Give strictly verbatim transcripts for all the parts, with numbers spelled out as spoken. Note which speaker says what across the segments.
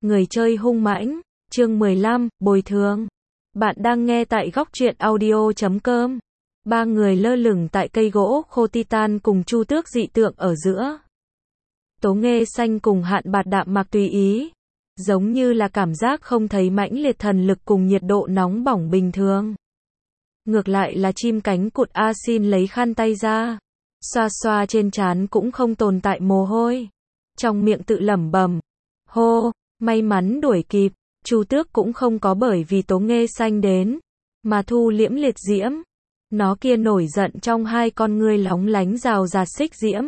Speaker 1: Người chơi hung mãnh, chương mười lăm, bồi thường. Bạn đang nghe tại góc truyện audio chấm com. Ba người lơ lửng tại cây gỗ khô titan cùng Chu Tước dị tượng ở giữa. Tố Nghê Xanh cùng Hạn Bạt đạm mạc tùy ý, giống như là cảm giác không thấy mãnh liệt thần lực cùng nhiệt độ nóng bỏng bình thường. Ngược lại là chim cánh cụt A Xin lấy khăn tay ra, xoa xoa trên trán cũng không tồn tại mồ hôi, trong miệng tự lẩm bẩm, hô, may mắn đuổi kịp. Chu Tước cũng không có bởi vì Tố Nghê Xanh đến mà thu liễm liệt diễm. Nó kia nổi giận trong hai con ngươi lóng lánh rào rạt xích diễm.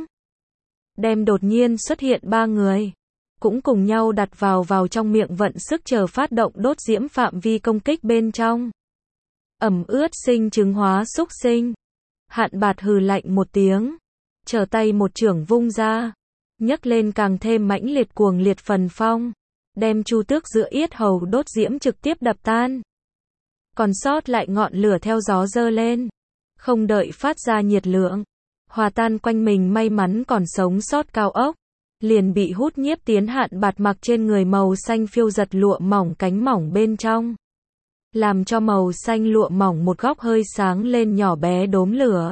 Speaker 1: Đem đột nhiên xuất hiện ba người, cũng cùng nhau đặt vào vào trong miệng vận sức chờ phát động đốt diễm phạm vi công kích bên trong. Ẩm ướt sinh trứng hóa xúc sinh. Hạn Bạt hừ lạnh một tiếng, trở tay một chưởng vung ra, nhấc lên càng thêm mãnh liệt cuồng liệt phần phong, đem Chu Tước giữa yết hầu đốt diễm trực tiếp đập tan. Còn sót lại ngọn lửa theo gió dơ lên, không đợi phát ra nhiệt lượng, hòa tan quanh mình may mắn còn sống sót cao ốc, liền bị hút nhiếp tiến Hạn Bạt mặc trên người màu xanh phiêu giật lụa mỏng cánh mỏng bên trong, làm cho màu xanh lụa mỏng một góc hơi sáng lên nhỏ bé đốm lửa.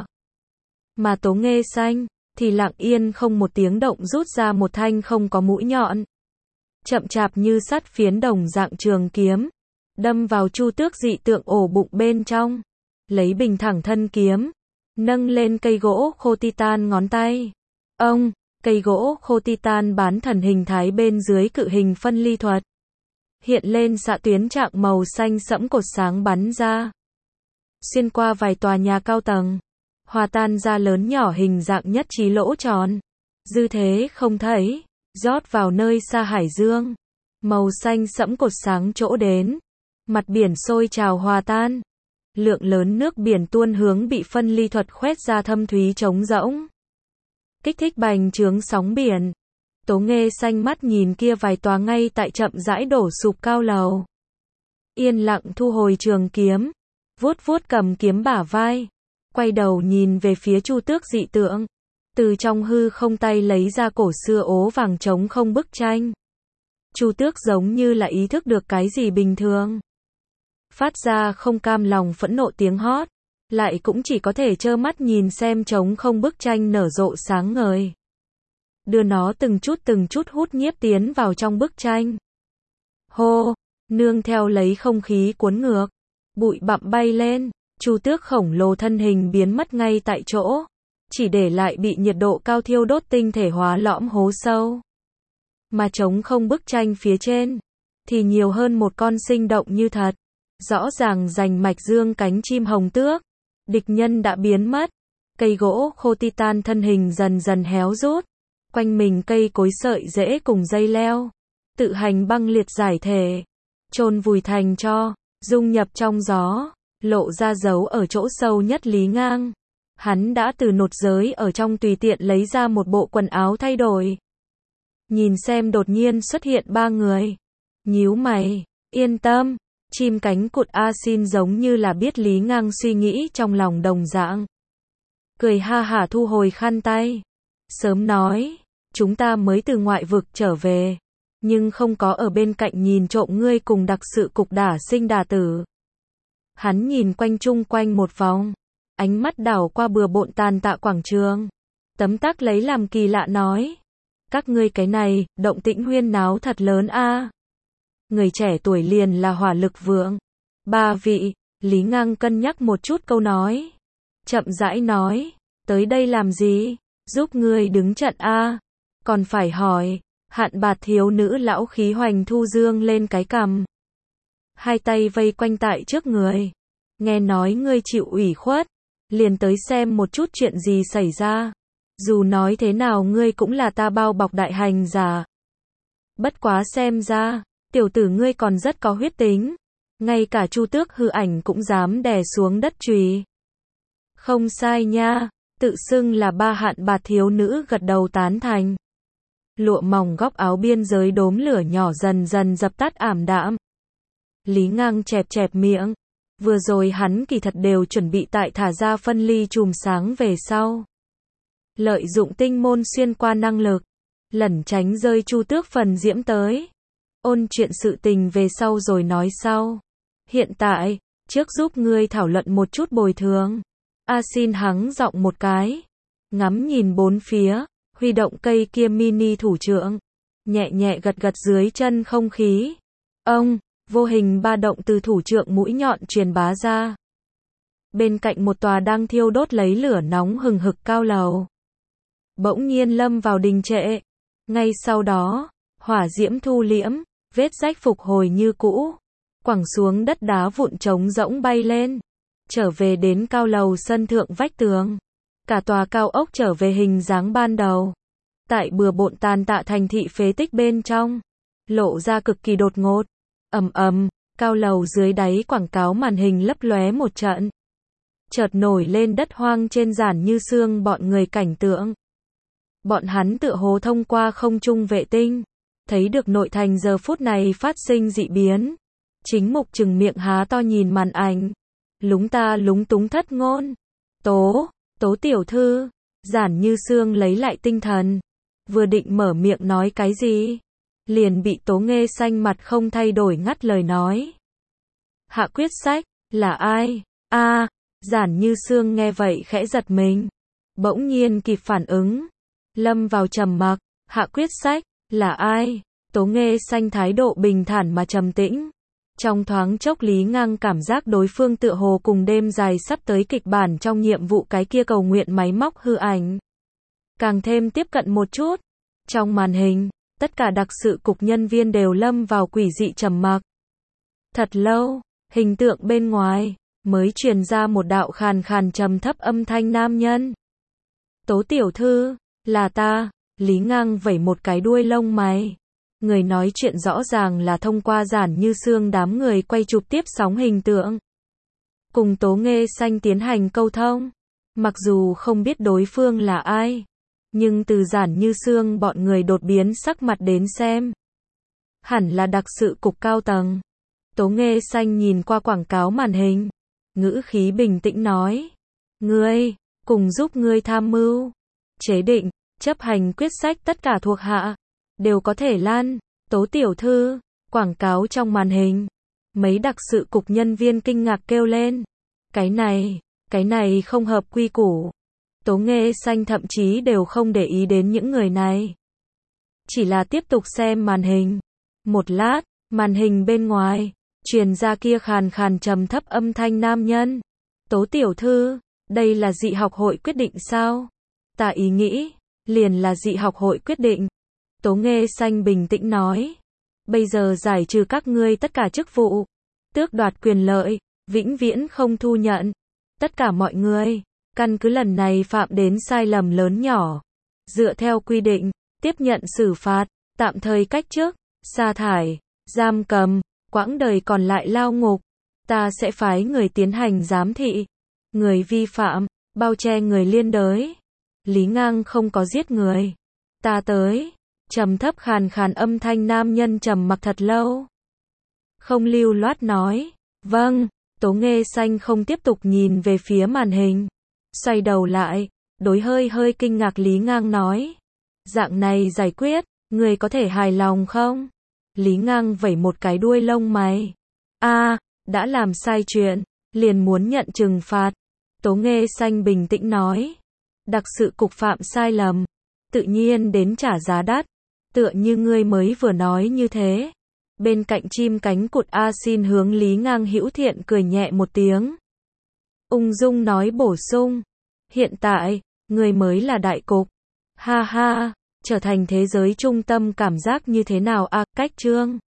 Speaker 1: Mà Tố Nghê Xanh thì lặng yên không một tiếng động rút ra một thanh không có mũi nhọn, chậm chạp như sắt phiến đồng dạng trường kiếm, đâm vào Chu Tước dị tượng ổ bụng bên trong, lấy bình thẳng thân kiếm, nâng lên cây gỗ khô titan ngón tay. Ông, cây gỗ khô titan bán thần hình thái bên dưới cự hình phân ly thuật, hiện lên xạ tuyến trạng màu xanh sẫm cột sáng bắn ra, xuyên qua vài tòa nhà cao tầng, hòa tan ra lớn nhỏ hình dạng nhất trí lỗ tròn, dư thế không thấy, rót vào nơi xa hải dương. Màu xanh sẫm cột sáng chỗ đến, mặt biển sôi trào hòa tan, lượng lớn nước biển tuôn hướng bị phân ly thuật khoét ra thâm thúy trống rỗng, kích thích bành trướng sóng biển. Tố Nghê Xanh mắt nhìn kia vài tòa ngay tại chậm rãi đổ sụp cao lầu, yên lặng thu hồi trường kiếm, vuốt vuốt cầm kiếm bả vai, quay đầu nhìn về phía Chu Tước dị tượng, từ trong hư không tay lấy ra cổ xưa ố vàng trống không bức tranh. Chu Tước giống như là ý thức được cái gì bình thường, phát ra không cam lòng phẫn nộ tiếng hót, lại cũng chỉ có thể trơ mắt nhìn xem trống không bức tranh nở rộ sáng ngời, đưa nó từng chút từng chút hút nhiếp tiến vào trong bức tranh. Hô, nương theo lấy không khí cuốn ngược, bụi bặm bay lên, Chu Tước khổng lồ thân hình biến mất ngay tại chỗ, chỉ để lại bị nhiệt độ cao thiêu đốt tinh thể hóa lõm hố sâu. Mà trống không bức tranh phía trên thì nhiều hơn một con sinh động như thật, rõ ràng rành mạch dương cánh chim hồng tước. Địch nhân đã biến mất, cây gỗ khô titan thân hình dần dần héo rút, quanh mình cây cối sợi rễ cùng dây leo, tự hành băng liệt giải thể, chôn vùi thành tro, dung nhập trong gió, lộ ra dấu ở chỗ sâu nhất Lý Ngang. Hắn đã từ nột giới ở trong tùy tiện lấy ra một bộ quần áo thay đổi. Nhìn xem đột nhiên xuất hiện ba người, nhíu mày, yên tâm. Chim cánh cụt A Xin giống như là biết Lý Ngang suy nghĩ trong lòng đồng dạng, cười ha hả thu hồi khăn tay, sớm nói, chúng ta mới từ ngoại vực trở về, nhưng không có ở bên cạnh nhìn trộm ngươi cùng đặc sự cục đả sinh đả tử. Hắn nhìn quanh chung quanh một vòng, ánh mắt đảo qua bừa bộn tàn tạ quảng trường, tấm tắc lấy làm kỳ lạ nói, các ngươi cái này, động tĩnh huyên náo thật lớn a. Người trẻ tuổi liền là hỏa lực vượng. Ba vị, Lý Ngang cân nhắc một chút câu nói, chậm rãi nói, tới đây làm gì, giúp ngươi đứng trận a. Còn phải hỏi. Hạn Bạt thiếu nữ lão khí hoành thu dương lên cái cằm, hai tay vây quanh tại trước người, nghe nói ngươi chịu ủy khuất, liền tới xem một chút chuyện gì xảy ra, dù nói thế nào ngươi cũng là ta bao bọc đại hành giả. Bất quá xem ra tiểu tử ngươi còn rất có huyết tính, ngay cả Chu Tước hư ảnh cũng dám đè xuống đất chùy. Không sai nha, tự xưng là ba Hạn Bạt thiếu nữ gật đầu tán thành. Lụa mỏng góc áo biên giới đốm lửa nhỏ dần dần dập tắt ảm đạm. Lý Ngang chẹp chẹp miệng, vừa rồi hắn kỳ thật đều chuẩn bị tại thả ra phân ly chùm sáng về sau, lợi dụng tinh môn xuyên qua năng lực, lẩn tránh rơi Chu Tước phần diễm tới. ôn chuyện sự tình về sau rồi nói sau. Hiện tại, trước giúp ngươi thảo luận một chút bồi thường. A Xin hắng giọng một cái, ngắm nhìn bốn phía, huy động cây kia mini thủ trượng, nhẹ nhẹ gật gật dưới chân không khí. Ông, vô hình ba động từ thủ trượng mũi nhọn truyền bá ra. Bên cạnh một tòa đang thiêu đốt lấy lửa nóng hừng hực cao lầu, bỗng nhiên lâm vào đình trệ. Ngay sau đó, hỏa diễm thu liễm, vết rách phục hồi như cũ, quẳng xuống đất đá vụn trống rỗng bay lên, trở về đến cao lầu sân thượng vách tường. Cả tòa cao ốc trở về hình dáng ban đầu. Tại bừa bộn tàn tạ thành thị phế tích bên trong, lộ ra cực kỳ đột ngột. Ầm ầm, cao lầu dưới đáy quảng cáo màn hình lấp lóe một trận. Chợt nổi lên đất hoang trên giản như xương bọn người cảnh tượng. Bọn hắn tựa hồ thông qua không trung vệ tinh, thấy được nội thành giờ phút này phát sinh dị biến. Chính mục trừng miệng há to nhìn màn ảnh, lúng ta lúng túng thất ngôn. Tố, Tố tiểu thư, giản như xương lấy lại tinh thần, vừa định mở miệng nói cái gì, liền bị Tố Nghê xanh mặt không thay đổi ngắt lời nói. Hạ quyết sách, là ai? A, à, giản như xương nghe vậy khẽ giật mình, bỗng nhiên kịp phản ứng, lâm vào trầm mặc. Hạ quyết sách, là ai? Tố Nghê xanh thái độ bình thản mà trầm tĩnh. Trong thoáng chốc Lý Ngang cảm giác đối phương tựa hồ cùng đêm dài sắp tới kịch bản trong nhiệm vụ cái kia cầu nguyện máy móc hư ảnh càng thêm tiếp cận một chút. Trong màn hình, tất cả đặc sự cục nhân viên đều lâm vào quỷ dị trầm mặc. Thật lâu, hình tượng bên ngoài mới truyền ra một đạo khàn khàn trầm thấp âm thanh nam nhân. Tố tiểu thư, là ta. Lý Ngang vẩy một cái đuôi lông mày. Người nói chuyện rõ ràng là thông qua giản như xương đám người quay chụp tiếp sóng hình tượng, cùng Tố Nghê xanh tiến hành câu thông. Mặc dù không biết đối phương là ai, nhưng từ giản như xương bọn người đột biến sắc mặt đến xem, hẳn là đặc sự cục cao tầng. Tố Nghê xanh nhìn qua quảng cáo màn hình, ngữ khí bình tĩnh nói. Ngươi, cùng giúp ngươi tham mưu, chế định, chấp hành quyết sách tất cả thuộc hạ đều có thể lan. Tố tiểu thư, quảng cáo trong màn hình, mấy đặc sự cục nhân viên kinh ngạc kêu lên. Cái này, cái này không hợp quy củ. Tố Nghê xanh thậm chí đều không để ý đến những người này, chỉ là tiếp tục xem màn hình. Một lát, màn hình bên ngoài truyền ra kia khàn khàn trầm thấp âm thanh nam nhân. Tố tiểu thư, đây là dị học hội quyết định sao? Ta ý nghĩ, liền là dị học hội quyết định. Tố Nghê xanh bình tĩnh nói. Bây giờ giải trừ các ngươi tất cả chức vụ, tước đoạt quyền lợi, vĩnh viễn không thu nhận. Tất cả mọi người, căn cứ lần này phạm đến sai lầm lớn nhỏ, dựa theo quy định, tiếp nhận xử phạt, tạm thời cách chức, sa thải, giam cầm, quãng đời còn lại lao ngục. Ta sẽ phái người tiến hành giám thị. Người vi phạm, bao che người liên đới. Lý Ngang không có giết người. Ta tới. Trầm thấp khàn khàn âm thanh nam nhân trầm mặc thật lâu, không lưu loát nói. Vâng. Tố Nghê xanh không tiếp tục nhìn về phía màn hình, xoay đầu lại, đối hơi hơi kinh ngạc Lý Ngang nói. Dạng này giải quyết, người có thể hài lòng không? Lý Ngang vẩy một cái đuôi lông mày. A, à, đã làm sai chuyện, liền muốn nhận trừng phạt. Tố Nghê xanh bình tĩnh nói. Đặc sự cục phạm sai lầm, tự nhiên đến trả giá đắt. Tựa như ngươi mới vừa nói như thế. Bên cạnh chim cánh cụt A Xin hướng Lý Ngang hữu thiện cười nhẹ một tiếng, ung dung nói bổ sung. Hiện tại, ngươi mới là đại cục. Ha ha, trở thành thế giới trung tâm cảm giác như thế nào a? À, cách chương